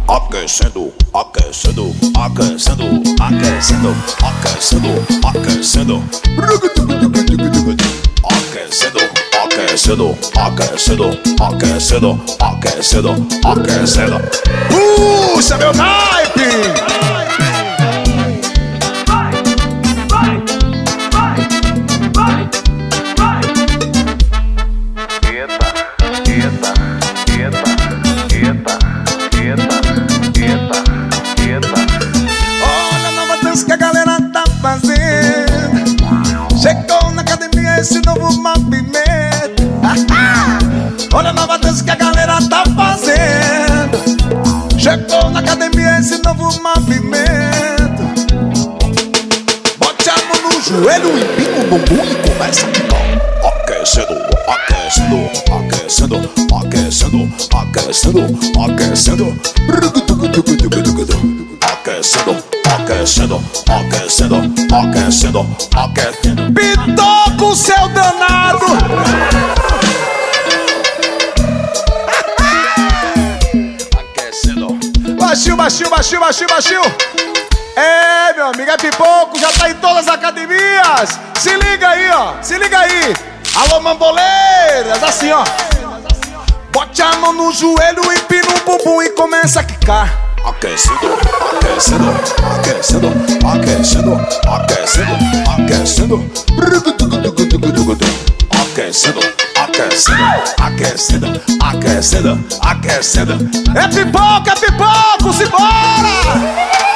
aquecendo, aquecendo, aquecendo, aquecendo, aquecendo, aquecendo, aquecendo, aquecendo, aquecendo, aquecendo, aquecendo, aquecendo. Puxa meu naipe! Que a galera tá fazendo. Chegou na academia esse novo movimento. Olha a nova dança que a galera tá fazendo. Chegou na academia esse novo movimento. Bote a mão no joelho, empina o bumbum e começa a ficar aquecendo, aquecendo, aquecendo, aquecendo, aquecendo, aquecendo, aquecendo, aquecendo, aquecendo, aquecendo, aquecendo. Pitoco, seu danado! Aquecendo. Baixinho, baixinho, baixinho, baixinho, baixinho. É, meu amigo, é Pipoco, já tá em todas as academias. Se liga aí, ó, se liga aí. Alô, mamboleiras, assim, ó. Bote a mão no joelho, empina o bumbum e começa a quicar. Aquecendo, aquecendo, aquecendo, aquecendo, aquecendo, aquecendo, aquecendo, aquecendo, aquecendo, aquecendo, aquecendo. É pipoca, simbora!